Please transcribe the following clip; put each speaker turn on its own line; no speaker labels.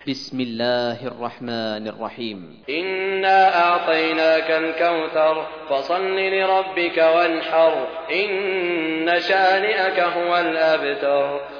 بسم الله الرحمن الرحيم.
إنا أعطيناك الكوثر فصل لربك وانحر إن شانئك هو الأبتر.